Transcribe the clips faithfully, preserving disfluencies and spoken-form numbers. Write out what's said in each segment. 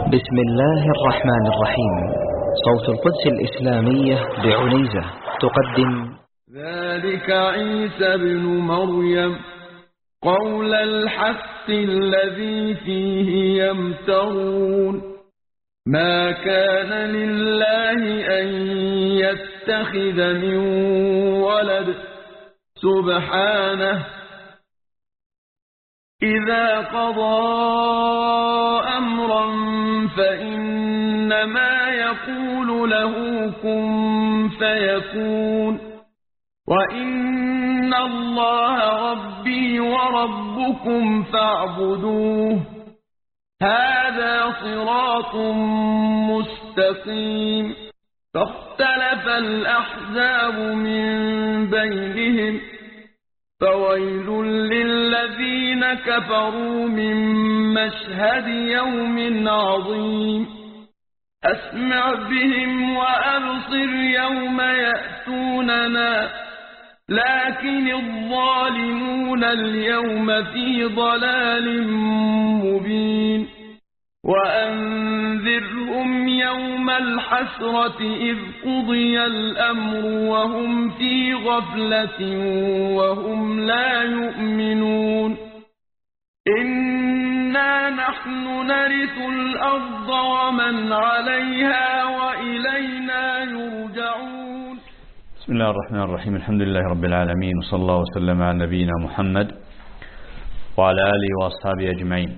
بسم الله الرحمن الرحيم. صوت القدس الإسلامية بعنيزة تقدم ذلك عيسى بن مريم قول الحق الذي فيه يمترون ما كان لله أن يتخذ من ولد سبحانه إذا قضى أمرا فإنما يقول له كن فيكون وإن الله ربي وربكم فاعبدوه هذا صراط مستقيم. فاختلف الأحزاب من بينهم فويل للذين كفروا من مشهد يوم عظيم. أسمع بهم وأبصر يوم يأتوننا لكن الظالمون اليوم في ضلال مبين. وأنذرهم يوم الحسرة إذ قضي الأمر وهم في غفلة وهم لا يؤمنون. إنا نحن نرث الأرض ومن عليها وإلينا يرجعون. بسم الله الرحمن الرحيم. الحمد لله رب العالمين، وصلى الله وسلم على نبينا محمد وعلى آله وأصحابه أجمعين.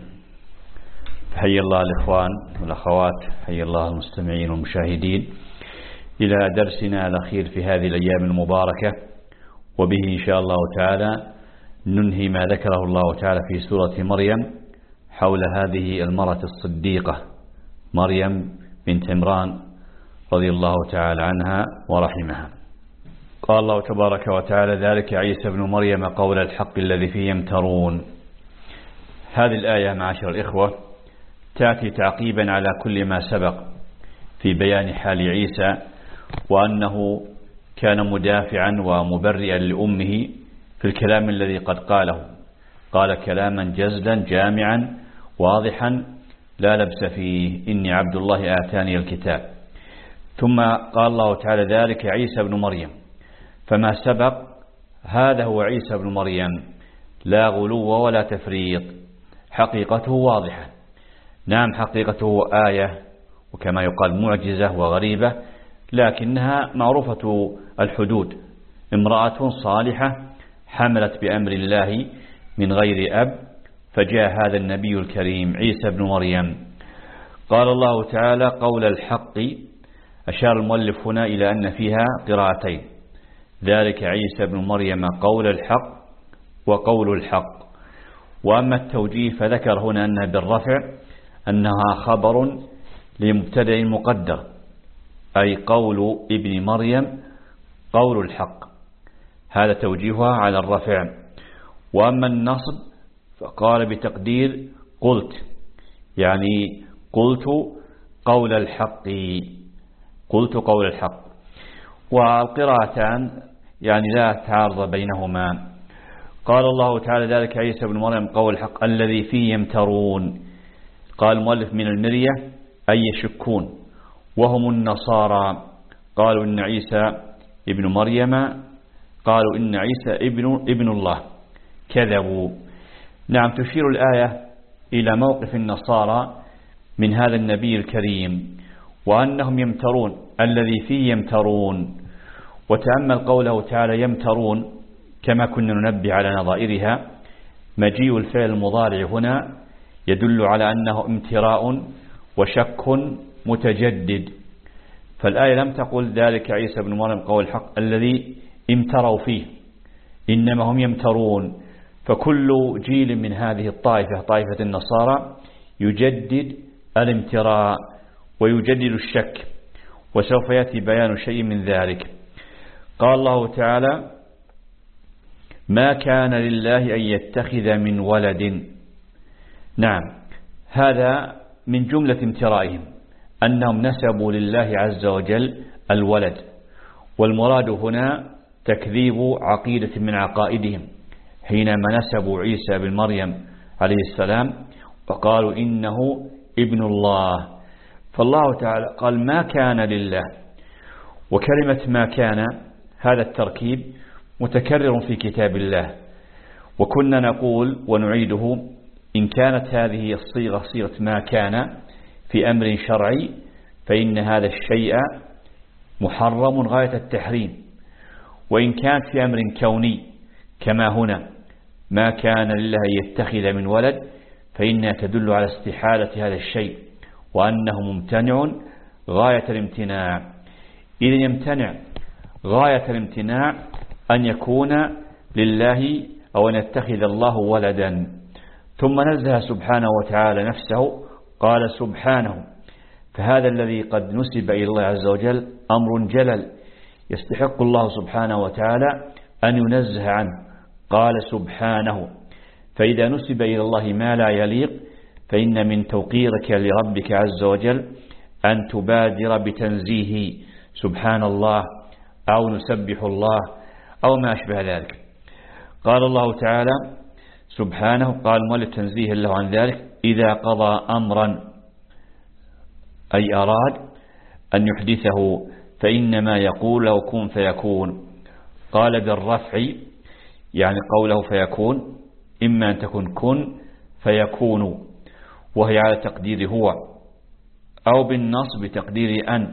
حي الله الإخوان والأخوات، حي الله المستمعين والمشاهدين إلى درسنا الأخير في هذه الأيام المباركة، وبه إن شاء الله تعالى ننهي ما ذكره الله تعالى في سورة مريم حول هذه المرأة الصديقة مريم بنت عمران رضي الله تعالى عنها ورحمها. قال الله تبارك وتعالى ذلك عيسى بن مريم قول الحق الذي فيه يمترون. هذه الآية معاشر الإخوة تأتي تعقيبا على كل ما سبق في بيان حال عيسى، وأنه كان مدافعا ومبرئا لأمه في الكلام الذي قد قاله. قال كلاما جزلا جامعا واضحا لا لبس فيه، إني عبد الله آتاني الكتاب. ثم قال الله تعالى ذلك عيسى بن مريم، فما سبق هذا هو عيسى بن مريم، لا غلو ولا تفريط، حقيقته واضحة. نعم حقيقته آية وكما يقال معجزة وغريبة، لكنها معروفة الحدود، امرأة صالحة حملت بأمر الله من غير أب، فجاء هذا النبي الكريم عيسى بن مريم. قال الله تعالى قول الحق، أشار المؤلف هنا إلى أن فيها قراءتين، ذلك عيسى بن مريم قول الحق وقول الحق. وأما التوجيه فذكر هنا أنها بالرفع، أنها خبر لمبتدأ مقدر، أي قول ابن مريم قول الحق، هذا توجيهها على الرفع. وأما النصب فقال بتقدير قلت، يعني قلت قول الحق، قلت قول الحق. والقراءتان يعني لا تعارض بينهما. قال الله تعالى ذلك عيسى بن مريم قول الحق الذي فيه يمترون. قال المؤلف من المرية أي يشكون، وهم النصارى. قالوا إن عيسى ابن مريم، قالوا إن عيسى ابن ابن الله، كذبوا. نعم تشير الآية إلى موقف النصارى من هذا النبي الكريم، وأنهم يمترون، الذي فيه يمترون. وتأمل قوله تعالى يمترون كما كنا ننبه على نظائرها، مجيء الفعل المضارع هنا يدل على أنه امتراء وشك متجدد. فالآية لم تقل ذلك عيسى بن مريم قول الحق الذي امتروا فيه، إنما هم يمترون. فكل جيل من هذه الطائفة، طائفة النصارى، يجدد الامتراء ويجدد الشك، وسوف يأتي بيان شيء من ذلك. قال الله تعالى ما كان لله أن يتخذ من ولد. نعم هذا من جملة امترائهم، أنهم نسبوا لله عز وجل الولد، والمراد هنا تكذيب عقيدة من عقائدهم حينما نسبوا عيسى بن مريم عليه السلام وقالوا إنه ابن الله، فالله تعالى قال ما كان لله، وكلمة ما كان هذا التركيب متكرر في كتاب الله، وكنا نقول ونعيده إن كانت هذه الصيغة صيغة ما كان في أمر شرعي فإن هذا الشيء محرم غاية التحريم، وإن كانت في أمر كوني كما هنا ما كان لله يتخذ من ولد فإنها تدل على استحالة هذا الشيء وأنه ممتنع غاية الامتناع. إذن يمتنع غاية الامتناع أن يكون لله أو أن يتخذ الله ولدا. ثم نزه سبحانه وتعالى نفسه قال سبحانه، فهذا الذي قد نسب إلى الله عز وجل أمر جلل يستحق الله سبحانه وتعالى أن ينزه عنه، قال سبحانه. فإذا نسب إلى الله ما لا يليق فإن من توقيرك لربك عز وجل أن تبادر بتنزيهه سبحان الله أو نسبح الله أو ما أشبه ذلك. قال الله تعالى سبحانه، قال مولد تنزيه له عن ذلك إذا قضى أمرا أي أراد أن يحدثه فإنما يقول له كن فيكون. قال بالرفع يعني قوله فيكون إما أن تكون كن فيكون وهي على تقدير هو، أو بالنصب بتقدير أن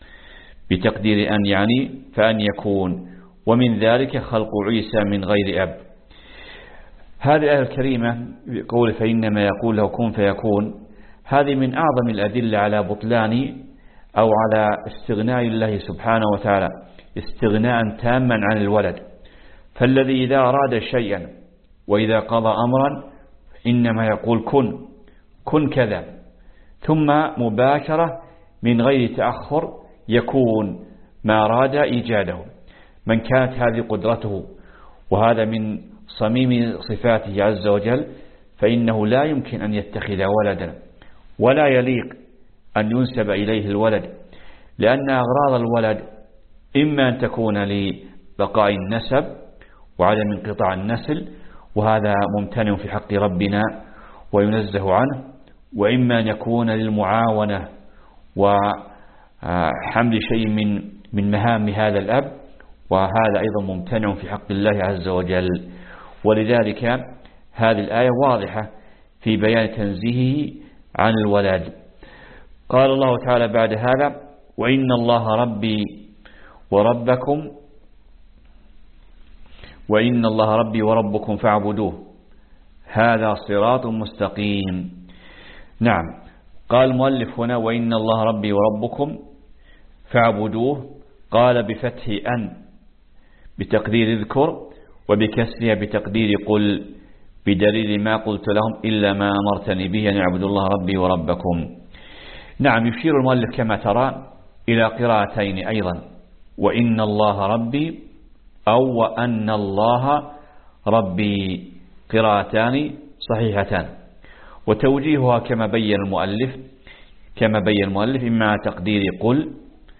بتقدير أن يعني فأن يكون. ومن ذلك خلق عيسى من غير أب. هذه الآية الكريمة بقول فإنما يقول له كن فيكون، هذه من أعظم الأدلة على بطلان أو على استغناء الله سبحانه وتعالى استغناء تاما عن الولد. فالذي إذا أراد شيئا وإذا قضى أمرا إنما يقول كن كن كذا، ثم مباشرة من غير تأخر يكون ما أراد إيجاده. من كانت هذه قدرته وهذا من صميم صفاته عز وجل فإنه لا يمكن أن يتخذ ولدا ولا يليق أن ينسب إليه الولد، لأن أغراض الولد إما أن تكون لبقاء النسب وعدم انقطاع النسل وهذا ممتنع في حق ربنا وينزه عنه، وإما أن يكون للمعاونة وحمل شيء من من مهام هذا الأب وهذا أيضا ممتنع في حق الله عز وجل. ولذلك هذه الآية واضحة في بيان تنزيهه عن الولد. قال الله تعالى بعد هذا وإن الله ربي وربكم وإن الله ربي وربكم فاعبدوه هذا صراط مستقيم. نعم، قال المؤلف هنا وإن الله ربي وربكم فاعبدوه، قال بفتح أن بتقدير اذكر وبكسرها بتقدير قل بدليل ما قلت لهم إلا ما أمرتني به أن يعبدوا الله ربي وربكم. نعم، يشير المؤلف كما ترى إلى قراءتين أيضا، وإن الله ربي أو وأن الله ربي، قراءتان صحيحتان، وتوجيهها كما بين المؤلف كما بين المؤلف إما على تقدير قل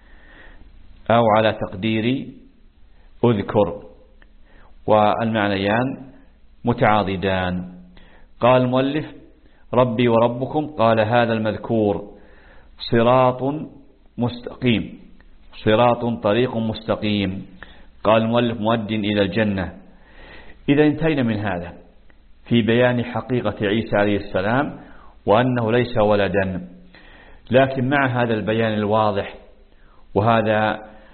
أو على تقدير أذكر، والمعنيان متعاضدان. قال المؤلف ربي وربكم، قال هذا المذكور صراط مستقيم، صراط طريق مستقيم. قال المؤلف مؤد إلى الجنة. إذا انتهينا من هذا في بيان حقيقة عيسى عليه السلام وأنه ليس ولدا، لكن مع هذا البيان الواضح وهذا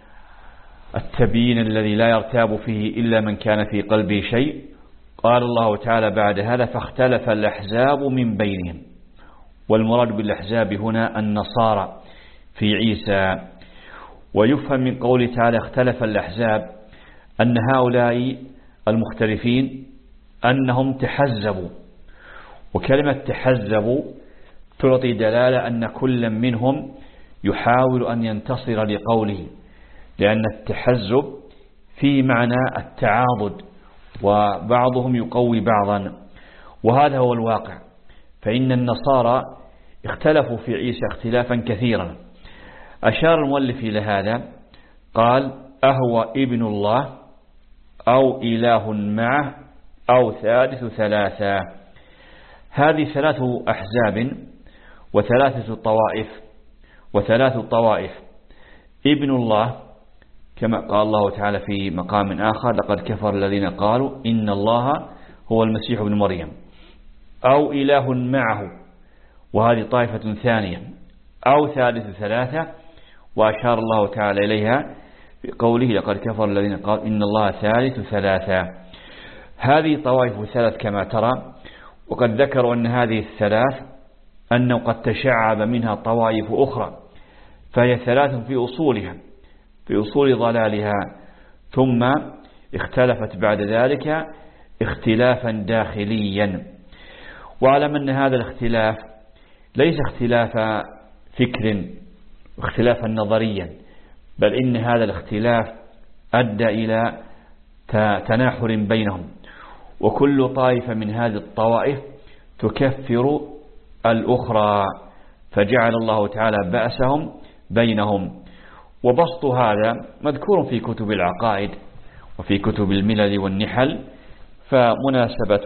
التبيين الذي لا يرتاب فيه إلا من كان في قلبه شيء، قال الله تعالى بعد هذا فاختلف الأحزاب من بينهم. والمراد بالأحزاب هنا النصارى في عيسى. ويفهم من قوله تعالى اختلف الأحزاب أن هؤلاء المختلفين أنهم تحزبوا، وكلمة تحزبوا تعطي دلالة أن كل منهم يحاول أن ينتصر لقوله، لأن التحزب في معنى التعاضد وبعضهم يقوي بعضا، وهذا هو الواقع. فإن النصارى اختلفوا في عيسى اختلافا كثيرا. أشار المؤلف إلى هذا قال أهو ابن الله أو إله معه أو ثالث ثلاثة. هذه ثلاث أحزاب وثلاثة طوائف، وثلاث طوائف. ابن الله كما قال الله تعالى في مقام آخر لقد كفر الذين قالوا إن الله هو المسيح ابن مريم، أو إله معه، وهذه طائفة ثانية، أو ثالث ثلاثة، وأشار الله تعالى إليها في قوله لقد كفر الذين قالوا إن الله ثالث ثلاثة. هذه طوائف ثلاث كما ترى، وقد ذكروا أن هذه الثلاث أنه قد تشعب منها طوائف أخرى، فهي ثلاث في أصولها في أصول ضلالها، ثم اختلفت بعد ذلك اختلافا داخليا. واعلم أن هذا الاختلاف ليس اختلاف فكر اختلافا نظريا، بل إن هذا الاختلاف أدى إلى تناحر بينهم، وكل طائفة من هذه الطوائف تكفر الأخرى، فجعل الله تعالى بأسهم بينهم. وبسط هذا مذكور في كتب العقائد وفي كتب الملل والنحل، فمناسبة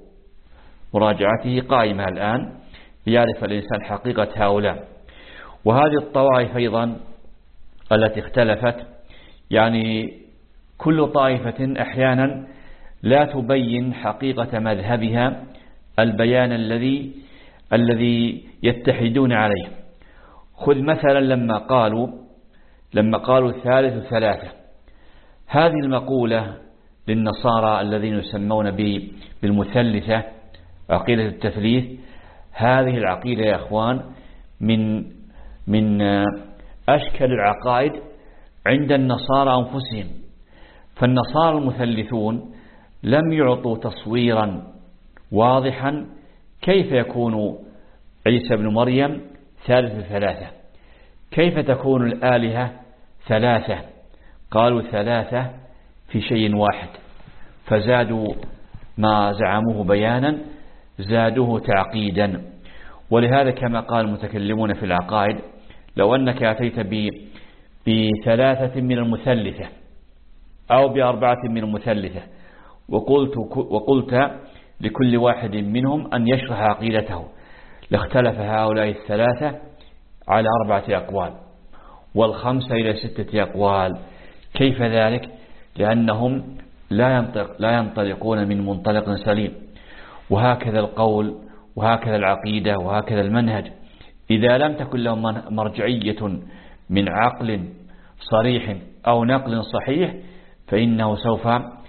مراجعته قائمة الآن ليعرف الإنسان حقيقة هؤلاء. وهذه الطوائف أيضا التي اختلفت، يعني كل طائفة أحيانا لا تبين حقيقة مذهبها البيان الذي الذي يتحدون عليه. خذ مثلا لما قالوا لما قالوا ثالث ثلاثة، هذه المقولة للنصارى الذين يسمون بالمثلثة عقيدة التثليث، هذه العقيدة يا أخوان من من أشكل العقائد عند النصارى أنفسهم. فالنصارى المثلثون لم يعطوا تصويرا واضحا كيف يكون عيسى بن مريم ثالث ثلاثة، كيف تكون الآلهة ثلاثة. قالوا ثلاثة في شيء واحد، فزادوا ما زعموه بيانا زادوه تعقيدا. ولهذا كما قال المتكلمون في العقائد لو أنك أتيت بثلاثة من المثلثة أو بأربعة من المثلثة وقلت, وقلت لكل واحد منهم أن يشرح عقيدته، لاختلف هؤلاء الثلاثة على أربعة أقوال والخمسة إلى ستة أقوال. كيف ذلك؟ لأنهم لا ينطق لا ينطلقون من منطلق سليم. وهكذا القول وهكذا العقيدة وهكذا المنهج، إذا لم تكن لهم مرجعية من عقل صريح أو نقل صحيح فإنه سوف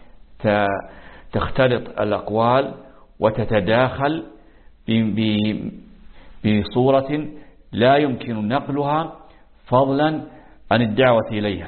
تختلط الأقوال وتتداخل بصورة لا يمكن نقلها فضلا عن الدعوة إليها.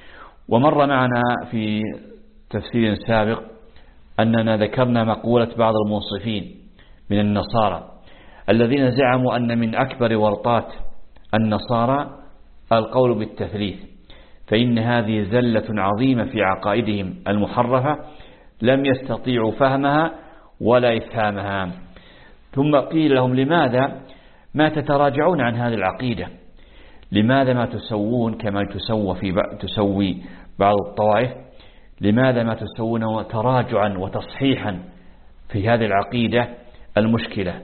ومر معنا في تفسير سابق أننا ذكرنا مقولة بعض المنصفين من النصارى الذين زعموا أن من أكبر ورطات النصارى القول بالتثليث، فإن هذه زلة عظيمة في عقائدهم المحرفة لم يستطيعوا فهمها ولا إفهامها. ثم قيل لهم لماذا ما تتراجعون عن هذه العقيدة؟ لماذا ما تسوون كما تسوى في تسوي بعض الطوائف؟ لماذا ما تسوون تراجعا وتصحيحا في هذه العقيدة المشكلة؟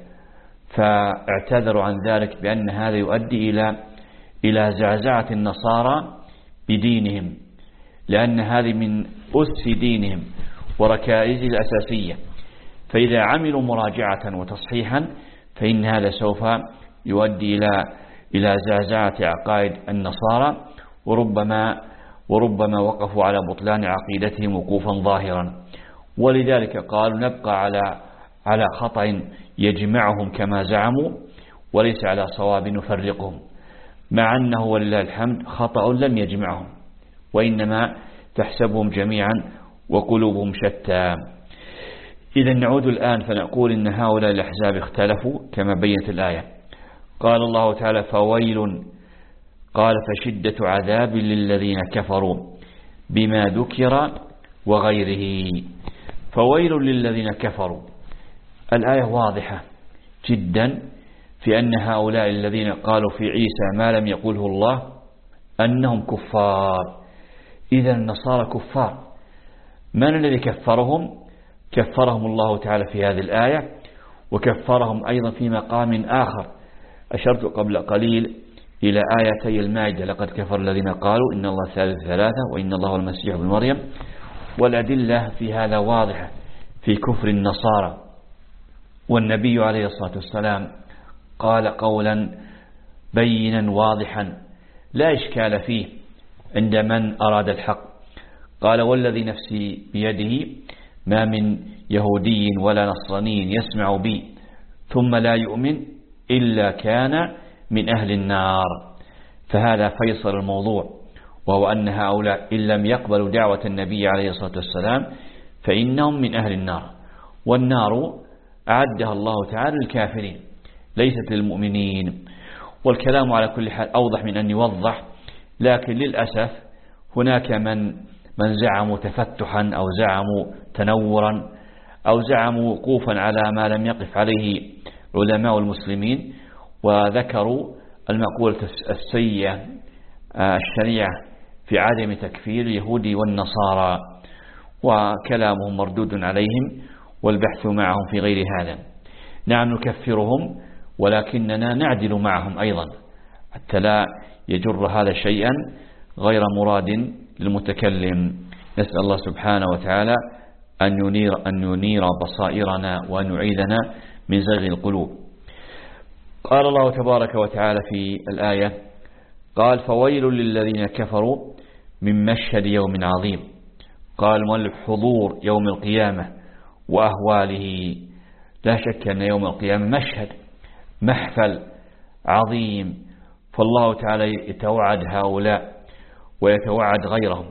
فاعتذروا عن ذلك بأن هذا يؤدي إلى إلى زعزعة النصارى بدينهم، لأن هذه من أس دينهم وركائزه الأساسية. فإذا عملوا مراجعة وتصحيحا فإن هذا سوف يؤدي إلى إلى زعزعة عقائد النصارى، وربما وربما وقفوا على بطلان عقيدتهم وقوفا ظاهرا. ولذلك قالوا نبقى على على خطأ يجمعهم كما زعموا وليس على صواب نفرقهم، مع أنه ولله الحمد خطأ لم يجمعهم، وإنما تحسبهم جميعا وقلوبهم شتى. إذا نعود الآن فنقول إن هؤلاء الأحزاب اختلفوا كما بينت الآية. قال الله تعالى فويل، قال فشدة عذاب للذين كفروا بما ذكر وغيره. فويل للذين كفروا، الآية واضحة جدا في أن هؤلاء الذين قالوا في عيسى ما لم يقوله الله أنهم كفار. إذا النصارى كفار. من الذي كفرهم؟ كفرهم الله تعالى في هذه الآية، وكفرهم أيضا في مقام آخر أشرت قبل قليل إلى آيتي المائدة لقد كفر الذين قالوا إن الله ثالث ثلاثة وإن الله المسيح ابن مريم، والأدلة في هذا واضحة في كفر النصارى. والنبي عليه الصلاة والسلام قال قولا بينا واضحا لا إشكال فيه عند من أراد الحق، قال والذي نفسي بيده ما من يهودي ولا نصراني يسمع بي ثم لا يؤمن إلا كان من أهل النار. فهذا فيصل الموضوع، وهو أن هؤلاء إن لم يقبلوا دعوة النبي عليه الصلاة والسلام فإنهم من أهل النار، والنار أعدها الله تعالى للكافرين ليست للمؤمنين. والكلام على كل حال أوضح من أن يوضح، لكن للأسف هناك من من زعموا تفتحا أو زعموا تنورا أو زعموا وقوفا على ما لم يقف عليه علماء المسلمين، وذكروا المقولة السيئة الشنيعة في عدم تكفير اليهود والنصارى، وكلامهم مردود عليهم والبحث معهم في غير هذا. نعم نكفرهم، ولكننا نعدل معهم أيضا حتى لا يجر هذا شيئا غير مراد للمتكلم. نسأل الله سبحانه وتعالى أن ينير, أن ينير بصائرنا وأن يعيذنا من زيغ القلوب. قال الله تبارك وتعالى في الآية قال فويل للذين كفروا من مشهد يوم عظيم. قال المؤلف حضور يوم القيامة وأهواله. لا شك أن يوم القيامة مشهد محفل عظيم، فالله تعالى يتوعد هؤلاء ويتوعد غيرهم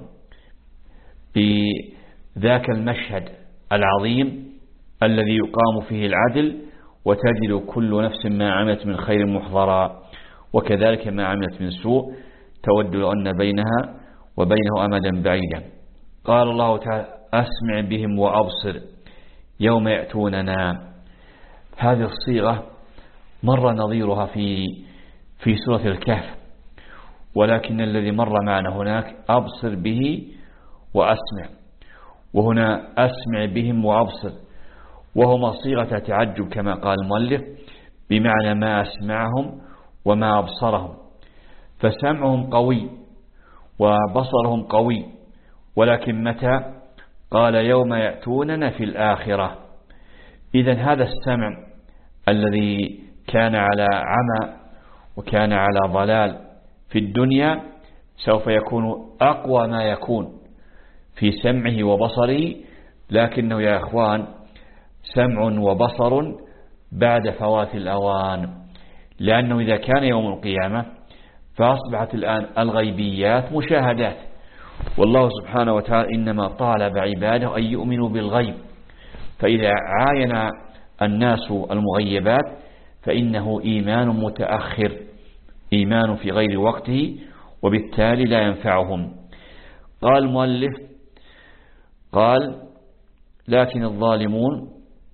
بذاك المشهد العظيم الذي يقام فيه العدل وتجد كل نفس ما عملت من خير محضرا، وكذلك ما عملت من سوء تود أن بينها وبينه أمدا بعيدا. قال الله تعالى أسمع بهم وأبصر يوم يأتوننا. هذه الصيغة مر نظيرها في في سورة الكهف، ولكن الذي مر معنا هناك أبصر به وأسمع، وهنا أسمع بهم وأبصر، وهما صيغة تعجب كما قال المؤلف، بمعنى ما أسمعهم وما أبصرهم. فسمعهم قوي وبصرهم قوي، ولكن متى؟ قال يوم يأتوننا في الآخرة. إذن هذا السمع الذي كان على عمى وكان على ضلال في الدنيا سوف يكون أقوى ما يكون في سمعه وبصره، لكنه يا أخوان سمع وبصر بعد فوات الأوان، لأنه إذا كان يوم القيامة فأصبحت الآن الغيبيات مشاهدات، والله سبحانه وتعالى إنما طالب عباده أن يؤمنوا بالغيب، فإذا عاين الناس المغيبات فإنه إيمان متأخر، إيمان في غير وقته، وبالتالي لا ينفعهم. قال المؤلف قال لكن الظالمون،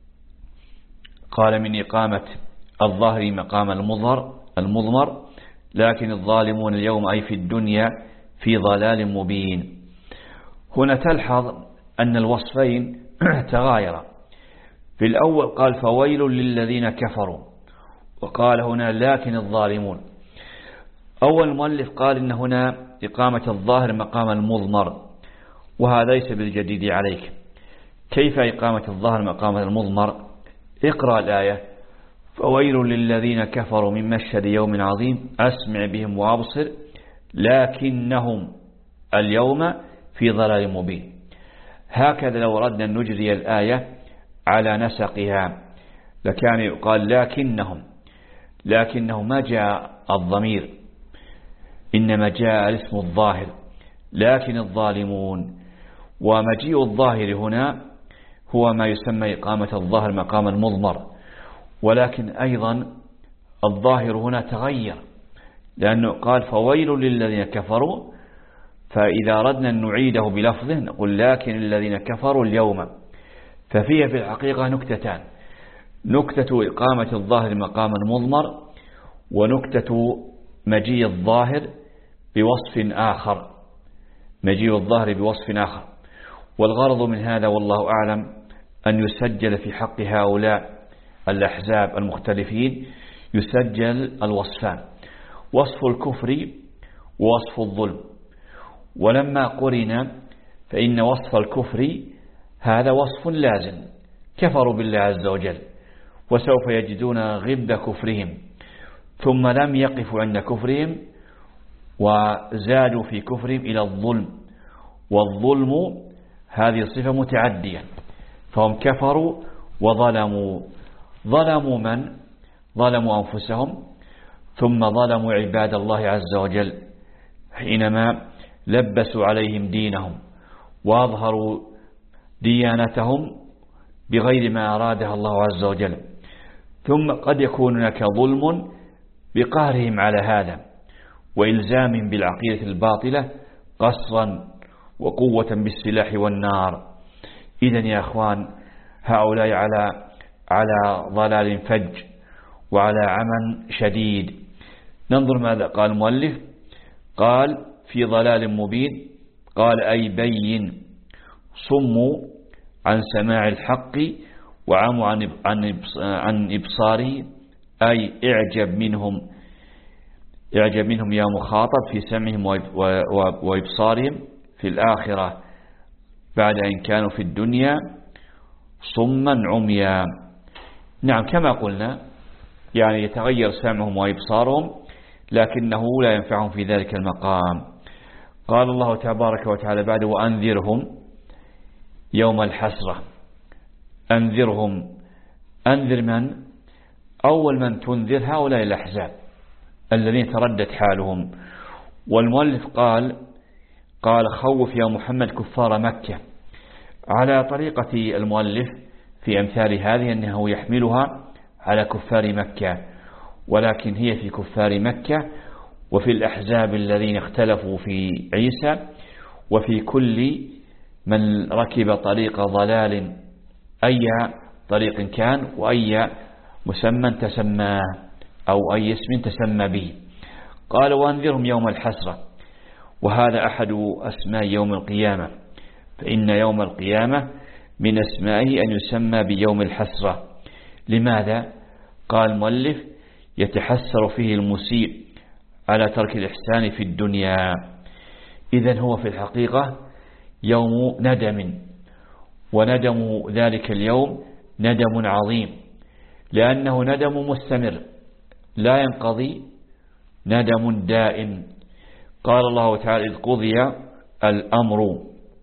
قال من إقامة الظاهر مقام المظهر المضمر، لكن الظالمون اليوم أي في الدنيا في ضلال مبين. هنا تلحظ أن الوصفين تغايرا. في الأول قال فويل للذين كفروا، وقال هنا لكن الظالمون. أول المؤلف قال إن هنا إقامة الظاهر مقام المضمر، وهذا ليس بالجديد عليك. كيف إقامة الظاهر مقام المضمر؟ اقرأ الآية فويل للذين كفروا من مشهد يوم عظيم أسمع بهم وأبصر لكنهم اليوم في ضلال مبين. هكذا لو أردنا أن نجري الآية على نسقها لكان يقال لكنهم، لكنه ما جاء الضمير، إنما جاء الاسم الظاهر لكن الظالمون. ومجيء الظاهر هنا هو ما يسمى إقامة الظاهر مقام المضمر، ولكن أيضا الظاهر هنا تغير، لأنه قال فويل للذين كفروا، فإذا أردنا أن نعيده بلفظه نقول لكن الذين كفروا اليوم. ففيها في الحقيقة نكتتان: نكتة إقامة الظاهر مقام المضمر، ونكتة مجيء الظاهر بوصف آخر، مجيء الظاهر بوصف آخر. والغرض من هذا والله أعلم أن يسجل في حق هؤلاء الأحزاب المختلفين، يسجل الوصفان، وصف الكفر ووصف الظلم، ولما قرن فإن وصف الكفر هذا وصف لازم، كفروا بالله عز وجل وسوف يجدون غب كفرهم، ثم لم يقفوا عند كفرهم وزادوا في كفرهم إلى الظلم، والظلم هذه صفة متعدية، فهم كفروا وظلموا. ظلموا من؟ ظلموا أنفسهم، ثم ظلموا عباد الله عز وجل حينما لبسوا عليهم دينهم وأظهروا ديانتهم بغير ما أرادها الله عز وجل. ثم قد يكون هناك ظلم بقهرهم على هذا وإلزام بالعقيدة الباطلة قصرا وقوة بالسلاح والنار. إذن يا أخوان هؤلاء على على ضلال فج وعلى عمى شديد. ننظر ماذا قال المؤلف. قال في ضلال مبين، قال أي بين، صموا عن سماع الحق وعموا عن عن إبصاره، أي اعجب منهم اعجب منهم يا مخاطب في سمعهم وإبصارهم في الآخرة بعد أن كانوا في الدنيا صما عميا. نعم كما قلنا، يعني يتغير سمعهم وإبصارهم لكنه لا ينفعهم في ذلك المقام. قال الله تبارك وتعالى بعد وأنذرهم يوم الحسرة. أنذرهم، أنذر من؟ أول من تنذر هؤلاء الأحزاب الذين تردت حالهم. والمؤلف قال قال خوف يا محمد كفار مكة، على طريقة المؤلف في أمثال هذه أنه يحملها على كفار مكة، ولكن هي في كفار مكة وفي الأحزاب الذين اختلفوا في عيسى وفي كل من ركب طريق ضلال أي طريق كان وأي مسمى تسمى أو أي اسم تسمى به. قال وأنذرهم يوم الحسرة، وهذا أحد أسماء يوم القيامة، فإن يوم القيامة من أسمائه أن يسمى بيوم الحسرة. لماذا؟ قال المؤلف يتحسر فيه المسيء على ترك الإحسان في الدنيا. إذن هو في الحقيقة يوم ندم، وندم ذلك اليوم ندم عظيم، لأنه ندم مستمر لا ينقضي، ندم دائم. قال الله تعالى إذ قضي الأمر،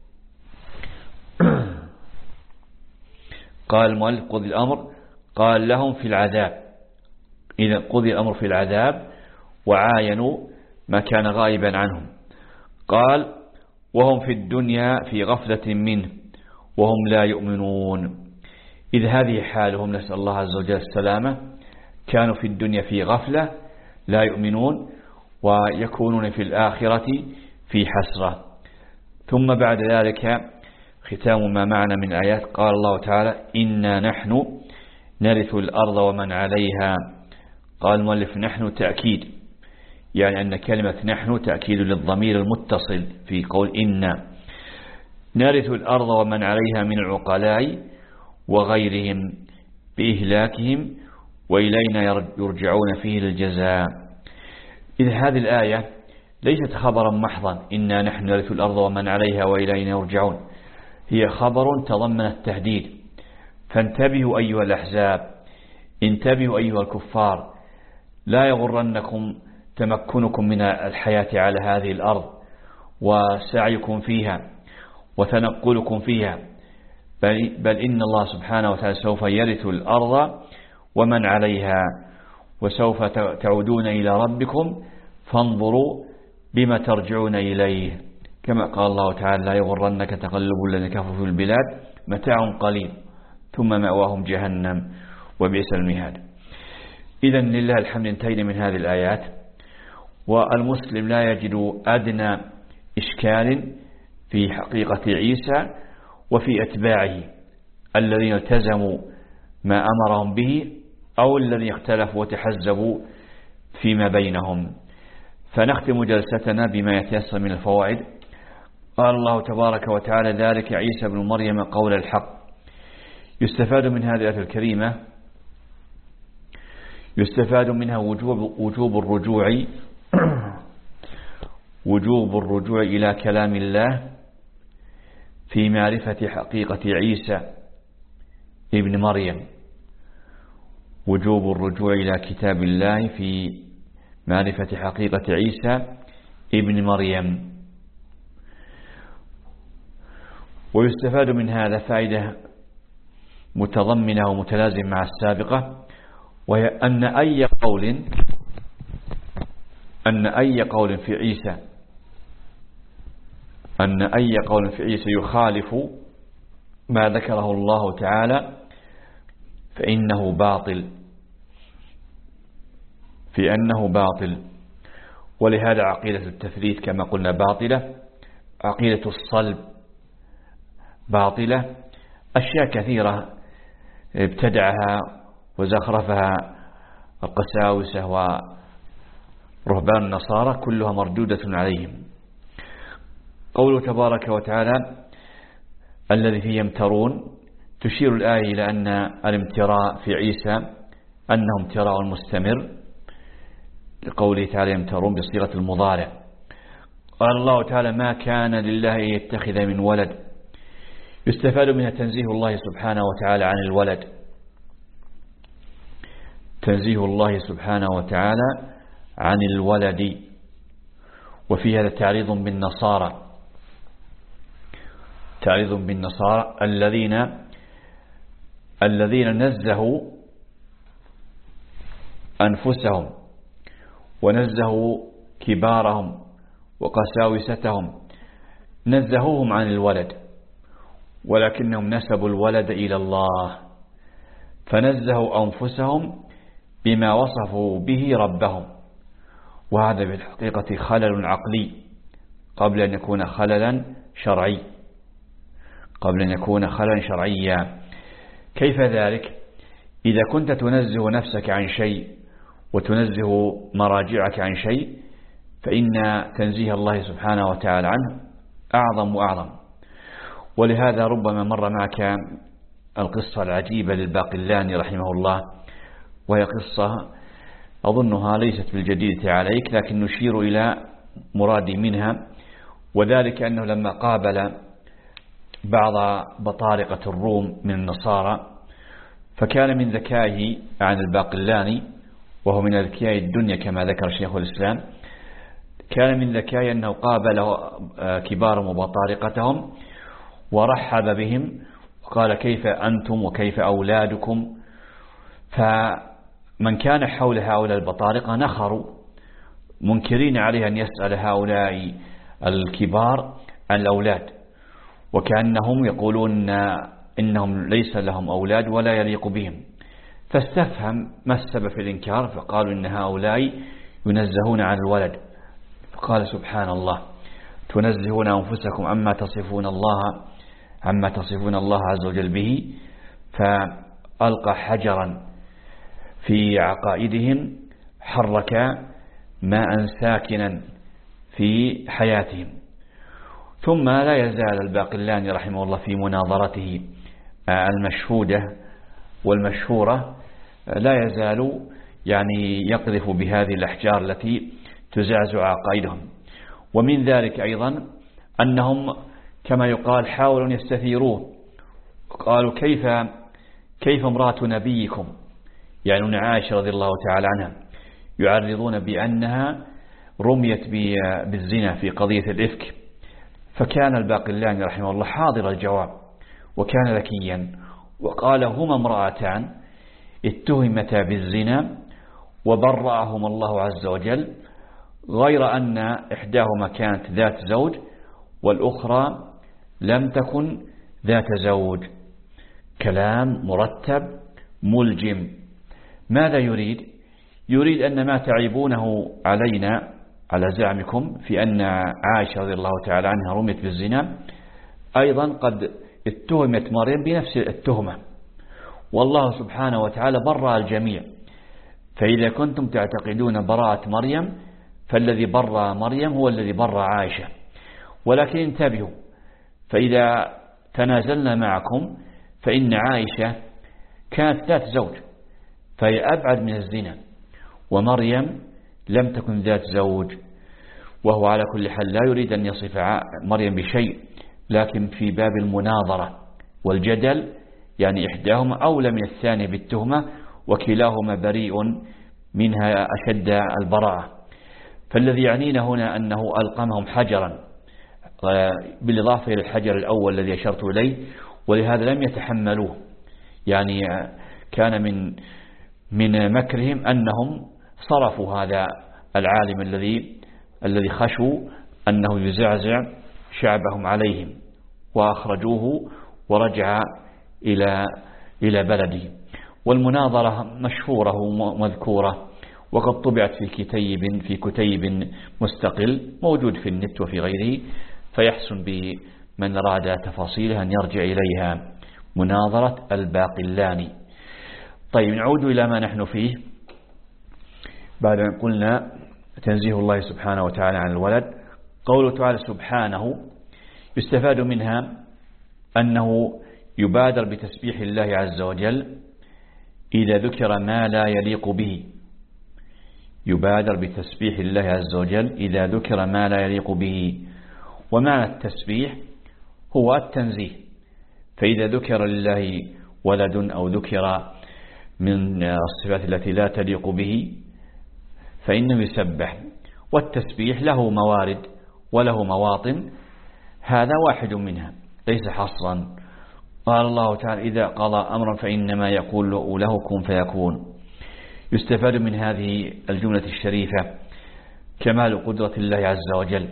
قال المؤلف قضي الأمر، قال لهم في العذاب، إذا قضي الأمر في العذاب وعاينوا ما كان غائبا عنهم. قال وهم في الدنيا في غفلة منه وهم لا يؤمنون. إذ هذه حالهم، نسأل الله عز وجل السلامة، كانوا في الدنيا في غفلة لا يؤمنون ويكونون في الآخرة في حسرة. ثم بعد ذلك ختام ما معنا من آيات. قال الله تعالى إنا نحن نرث الأرض ومن عليها. قال المؤلف نحن تأكيد، يعني أن كلمة نحن تأكيد للضمير المتصل في قول إنا نرث الأرض ومن عليها من العقلاء وغيرهم بإهلاكهم وإلينا يرجعون فيه للجزاء. إذ هذه الآية ليست خبرا محضا إنا نحن نرث الأرض ومن عليها وإلينا يرجعون، هي خبر تضمن التهديد. فانتبهوا أيها الأحزاب، انتبهوا أيها الكفار، لا يغرنكم تمكنكم من الحياة على هذه الأرض وسعيكم فيها وتنقلكم فيها، بل, بل إن الله سبحانه وتعالى سوف يرث الأرض ومن عليها، وسوف تعودون إلى ربكم فانظروا بما ترجعون إليه، كما قال الله تعالى لا يغرنك تقلب الذين كفروا في البلاد متاع قليل ثم مأواهم جهنم وبئس المهاد. إذن لله الحمد انتهينا من هذه الآيات، والمسلم لا يجد أدنى إشكال في حقيقة عيسى وفي أتباعه الذين التزموا ما أمرهم به أو الذين اختلفوا وتحزبوا فيما بينهم. فنختم جلستنا بما يتيسر من الفوائد. قال الله تبارك وتعالى ذلك عيسى بن مريم قول الحق. يستفاد من هذه الآية الكريمة يستفاد منها وجوب, وجوب الرجوع وجوب الرجوع إلى كلام الله في معرفة حقيقة عيسى ابن مريم. وجوب الرجوع إلى كتاب الله في معرفة حقيقة عيسى ابن مريم. ويستفاد من هذا فائدة متضمنة ومتلازمة مع السابقة، وهي أن أي قول أن أي قول في عيسى أن أي قول في عيسى يخالف ما ذكره الله تعالى فإنه باطل في أنه باطل. ولهذا عقيدة التثليث كما قلنا باطلة، عقيدة الصلب باطلة، أشياء كثيرة ابتدعها وزخرفها القساوسة ورهبان النصارى كلها مردودة عليهم. قوله تبارك وتعالى الذي فيه يمترون، تشير الآية إلى أن الامتراء في عيسى أنه امتراء مستمر، لقوله تعالى يمترون بصيغة المضارع. قال الله تعالى ما كان لله أن يتخذ من ولد، يستفاد منها تنزيه الله سبحانه وتعالى عن الولد، تنزيه الله سبحانه وتعالى عن الولد. وفي هذا تعريض بالنصارى تعريض بالنصارى الذين الذين نزهوا أنفسهم ونزهوا كبارهم وقساوستهم، نزهوهم عن الولد، ولكنهم نسبوا الولد إلى الله، فنزهوا أنفسهم بما وصفوا به ربهم. وهذا بالحقيقة خلل عقلي قبل أن يكون خللا شرعي قبل أن يكون خللا شرعيا. كيف ذلك؟ إذا كنت تنزه نفسك عن شيء وتنزه مراجعك عن شيء، فإن تنزيه الله سبحانه وتعالى عنه أعظم وأعظم. ولهذا ربما مر معك القصة العجيبة للباقلاني رحمه الله، وهي قصة أظنها ليست بالجديدة عليك، لكن نشير إلى مرادي منها. وذلك أنه لما قابل بعض بطارقة الروم من النصارى، فكان من ذكائه عن الباقلاني، وهو من أذكياء الدنيا كما ذكر شيخ الإسلام، كان من ذكائه أنه قابل كبارهم وبطارقتهم ورحب بهم وقال كيف أنتم وكيف أولادكم. فمن كان حول هؤلاء البطارقة نخروا منكرين عليه أن يسأل هؤلاء الكبار عن الأولاد، وكأنهم يقولون إنهم ليس لهم أولاد ولا يليق بهم. فاستفهم ما السبب في الإنكار، فقالوا إن هؤلاء ينزهون عن الولد. فقال سبحان الله تنزهون أنفسكم عما تصفون الله عما تصفون الله عز وجل به. فألقى حجرا في عقائدهم حرك ماء ساكنا في حياتهم. ثم لا يزال الباقلاني رحمه الله في مناظرته المشهودة والمشهورة لا يزال يعني يقذف بهذه الأحجار التي تزعزع عقائدهم. ومن ذلك أيضا أنهم كما يقال حاولوا يستثيروه، قالوا كيف كيف امرأة نبيكم، يعني عائشة رضي الله تعالى عنها، يعرضون بأنها رميت بالزنا في قضية الإفك. فكان الباقلاني رحمه الله حاضر الجواب وكان ذكيا، وقال هما امرأتان اتهمتا بالزنا وبرأهما الله عز وجل، غير أن إحداهما كانت ذات زوج والأخرى لم تكن ذات زوج. كلام مرتب ملجم. ماذا يريد؟ يريد أن ما تعيبونه علينا على زعمكم في أن عائشة رضي الله تعالى عنها رميت بالزنا، أيضا قد اتهمت مريم بنفس التهمة، والله سبحانه وتعالى برأ الجميع. فإذا كنتم تعتقدون براءة مريم فالذي برأ مريم هو الذي برأ عائشة. ولكن انتبهوا، فإذا تنازلنا معكم فإن عائشة كانت ذات زوج فهي أبعد من الزنا، ومريم لم تكن ذات زوج. وهو على كل حال لا يريد أن يصف مريم بشيء، لكن في باب المناظرة والجدل يعني إحداهما أولى من الثانية بالتهمة، وكلاهما بريء منها أشد البراءة. فالذي يعنينا هنا أنه ألقمهم حجرا بالإضافة إلى الحجر الأول الذي أشرت إليه، ولهذا لم يتحملوه. يعني كان من من مكرهم أنهم صرفوا هذا العالم الذي الذي خشوا أنه يزعزع شعبهم عليهم، وأخرجوه ورجع إلى إلى بلده. والمناظرة مشهورة ومذكورة، وقد طبعت في كتيب في كتيب مستقل موجود في النت وفي غيره، فيحسن بمن أراد تفاصيلها أن يرجع إليها. مناظرة الباقلاني. طيب نعود إلى ما نحن فيه بعد أن قلنا تنزيه الله سبحانه وتعالى عن الولد. قوله تعالى سبحانه يستفاد منها أنه يبادر بتسبيح الله عز وجل إذا ذكر ما لا يليق به. يبادر بتسبيح الله عز وجل إذا ذكر ما لا يليق به. ومعنى التسبيح هو التنزيه، فإذا ذكر لله ولد أو ذكر من الصفات التي لا تليق به فإنه يسبح. والتسبيح له موارد وله مواطن، هذا واحد منها ليس حصرا. قال الله تعالى إذا قضى أمرا فإنما يقول له كن فيكون. يستفاد من هذه الجملة الشريفة كمال قدرة الله عز وجل،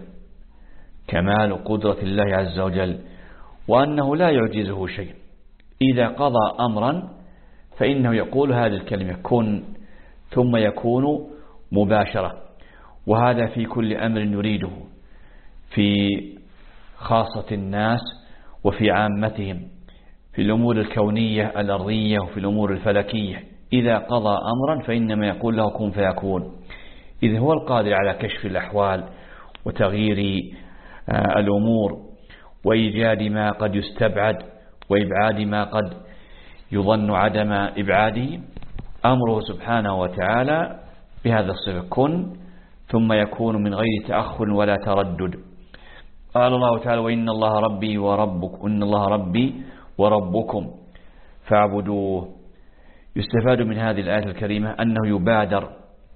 كمال قدرة الله عز وجل، وأنه لا يعجزه شيء. إذا قضى أمرا فإنه يقول هذه الكلمة كن ثم يكون مباشرة. وهذا في كل أمر يريده، في خاصة الناس وفي عامتهم، في الأمور الكونية الأرضية وفي الأمور الفلكية. إذا قضى أمرا فإنما يقول له كن فيكون. إذ هو القادر على كشف الأحوال وتغيير الأمور وإيجاد ما قد يستبعد وإبعاد ما قد يظن عدم إبعاده. أمره سبحانه وتعالى بهذا الصفة كن ثم يكون من غير تأخر ولا تردد. قال الله تعالى وإن الله ربي وربكم إن الله ربي وربكم فاعبدوه. يستفاد من هذه الآية الكريمة أنه يبادر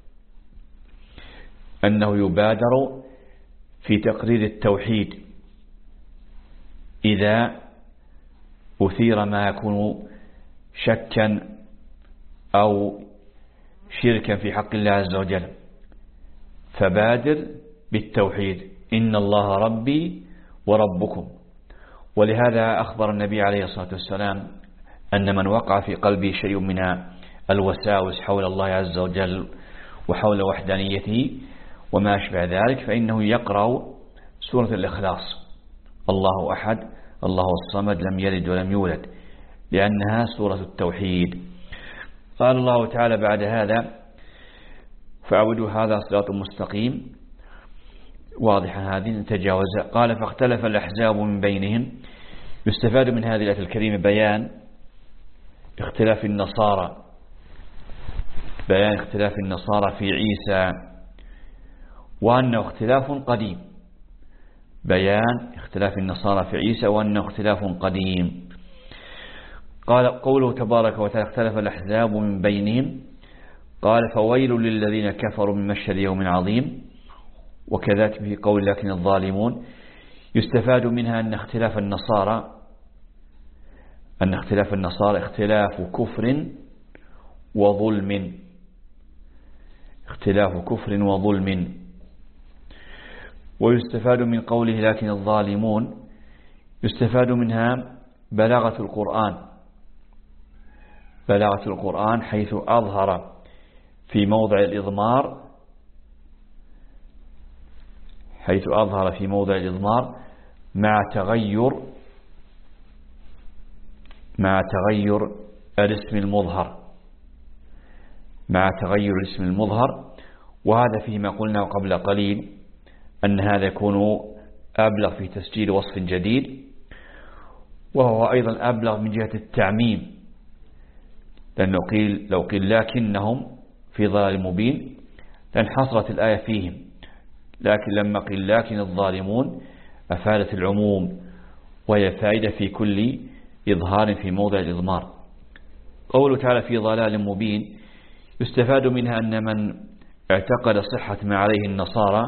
أنه يبادر في تقرير التوحيد إذا أثير ما يكون شكا أو شركا في حق الله عز وجل، فبادر بالتوحيد إن الله ربي وربكم. ولهذا أخبر النبي عليه الصلاة والسلام أن من وقع في قلبه شيء من الوساوس حول الله عز وجل وحول وحدانيته وما أشبه ذلك فإنه يقرأ سورة الإخلاص الله أحد الله الصمد لم يلد ولم يولد، لأنها سورة التوحيد. قال الله تعالى بعد هذا فاعبدوا هذا صراط مستقيم. واضحة هذه نتجاوز. قال فاختلف الأحزاب من بينهم. يستفاد من هذه الآية الكريمة بيان اختلاف النصارى بيان اختلاف النصارى في عيسى، وأنه اختلاف قديم. بيان اختلاف النصارى في عيسى وأنه اختلاف قديم. قال قوله تبارك وتعالى اختلف الأحزاب من بينهم. قال فويل للذين كفروا من مشهد يوم عظيم. وكذلك في قول لكن الظالمون. يستفاد منها أن اختلاف النصارى أن اختلاف النصارى اختلاف كفر وظلم اختلاف كفر وظلم. ويستفاد من قوله لكن الظالمون يستفاد منها بلاغة القرآن بلاغة القرآن حيث أظهر في موضع الإضمار حيث أظهر في موضع الإضمار مع تغير مع تغير الاسم المظهر مع تغير الاسم المظهر. وهذا فيه ما قلنا قبل قليل أن هذا يكون أبلغ في تسجيل وصف جديد، وهو أيضا أبلغ من جهة التعميم، لأنه قيل لو قيل لكنهم في ضلال مبين لانحصرت الآية فيهم، لكن لما قيل لكن الظالمون أفادت العموم، وهي فائدة في كل إظهار في موضع الإضمار. قوله تعالى في ضلال مبين، يستفاد منها أن من اعتقد صحة ما عليه النصارى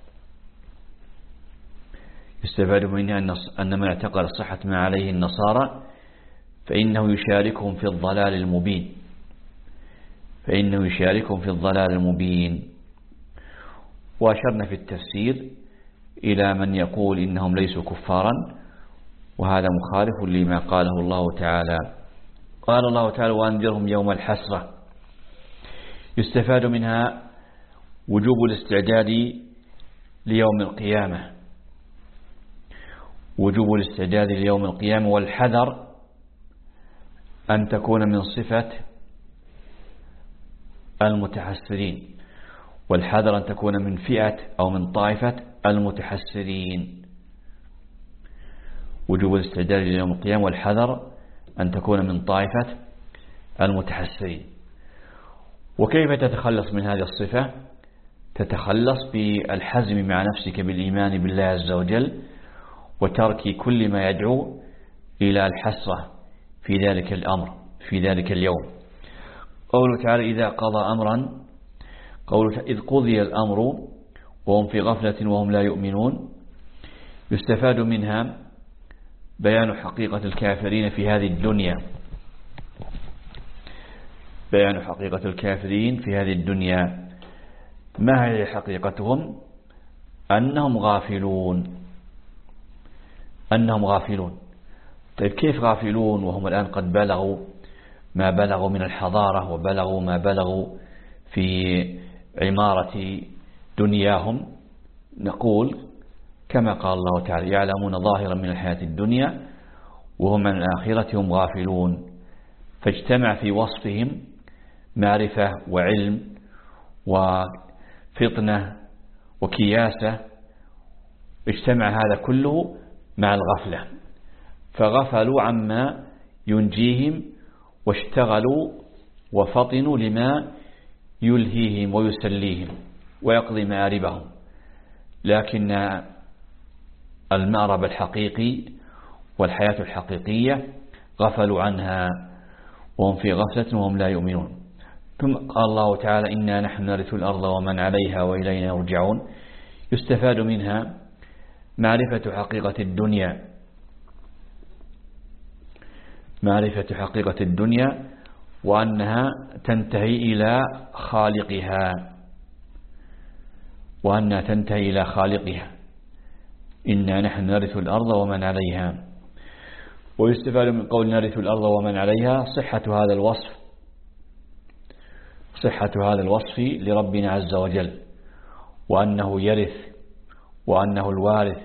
يستفاد منها أن من اعتقد صحة ما عليه النصارى فإنه يشاركهم في الضلال المبين فإنه يشاركهم في الضلال المبين. وأشرنا في التفسير إلى من يقول إنهم ليسوا كفارا، وهذا مخالف لما قاله الله تعالى. قال الله تعالى وأنذرهم يوم الحسرة، يستفاد منها وجوب الاستعداد ليوم القيامة وجوب الاستعداد ليوم القيامة والحذر أن تكون من صفة المتحسرين والحذر أن تكون من فئة أو من طائفة المتحسرين. وجوب الاستعداد ليوم القيامة والحذر أن تكون من طائفة المتحسرين. وكيف تتخلص من هذه الصفة؟ تتخلص بالحزم مع نفسك بالإيمان بالله عز وجل وترك كل ما يدعو إلى الحسرة في ذلك الأمر في ذلك اليوم. قوله تعالى إذا قضى أمرا، قوله إذ قضي الأمر وهم في غفلة وهم لا يؤمنون، يستفاد منها بيان حقيقة الكافرين في هذه الدنيا بيان حقيقة الكافرين في هذه الدنيا. ما هي حقيقتهم؟ أنهم غافلون أنهم غافلون طيب كيف غافلون وهم الآن قد بلغوا ما بلغوا من الحضارة وبلغوا ما بلغوا في عمارة دنياهم؟ نقول كما قال الله تعالى يعلمون ظاهرا من الحياة الدنيا وهم عن الآخرة هم غافلون. فاجتمع في وصفهم معرفة وعلم وفطنة وكياسة، اجتمع هذا كله مع الغفلة، فغفلوا عما ينجيهم واشتغلوا وفطنوا لما يلهيهم ويسليهم ويقضي مآربهم. لكن المأرب الحقيقي والحياة الحقيقية غفلوا عنها وهم في غفلة وهم لا يؤمنون. ثم قال الله تعالى إنا نحن نرث الأرض ومن عليها وإلينا يرجعون، يستفاد منها معرفة حقيقة الدنيا معرفة حقيقة الدنيا وأنها تنتهي إلى خالقها وأنها تنتهي إلى خالقها إنا نحن نرث الأرض ومن عليها. ويستفاد من قول نرث الأرض ومن عليها صحة هذا الوصف صحة هذا الوصف لربنا عز وجل، وأنه يرث وأنه الوارث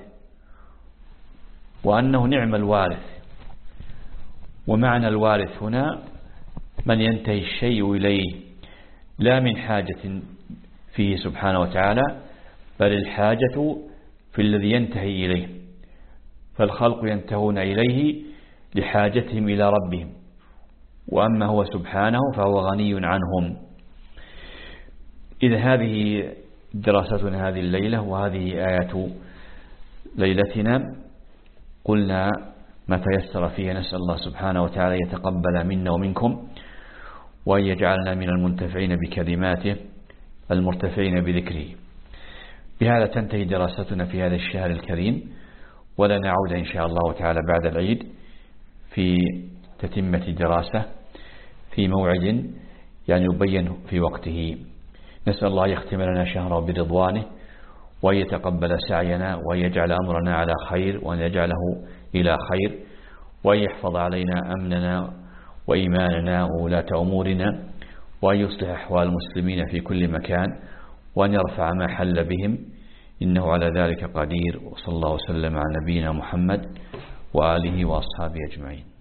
وأنه نعم الوارث. ومعنى الوارث هنا من ينتهي الشيء إليه لا من حاجة فيه سبحانه وتعالى، بل الحاجة في الذي ينتهي إليه. فالخلق ينتهون إليه لحاجتهم إلى ربهم، وأما هو سبحانه فهو غني عنهم. إذا هذه دراستنا هذه الليلة وهذه آية ليلتنا، قلنا ما تيسر فيه. نسأل الله سبحانه وتعالى يتقبل منا ومنكم وأن يجعلنا من المنتفعين بكلماته المرتفعين بذكره. بهذا تنتهي دراستنا في هذا الشهر الكريم، ولا نعود إن شاء الله تعالى بعد العيد في تتمة دراسة في موعد يعني يبين في وقته. نسأل الله يختم لنا شهره برضوانه وأن يتقبل سعينا وأن يجعل أمرنا على خير وأن يجعله إلى خير وأن يحفظ علينا أمننا وإيماننا وولاة أمورنا وأن يصلح أحوال المسلمين في كل مكان وأن يرفع ما حل بهم، إنه على ذلك قدير. وصلى الله وسلم على نبينا محمد وآله وأصحابه أجمعين.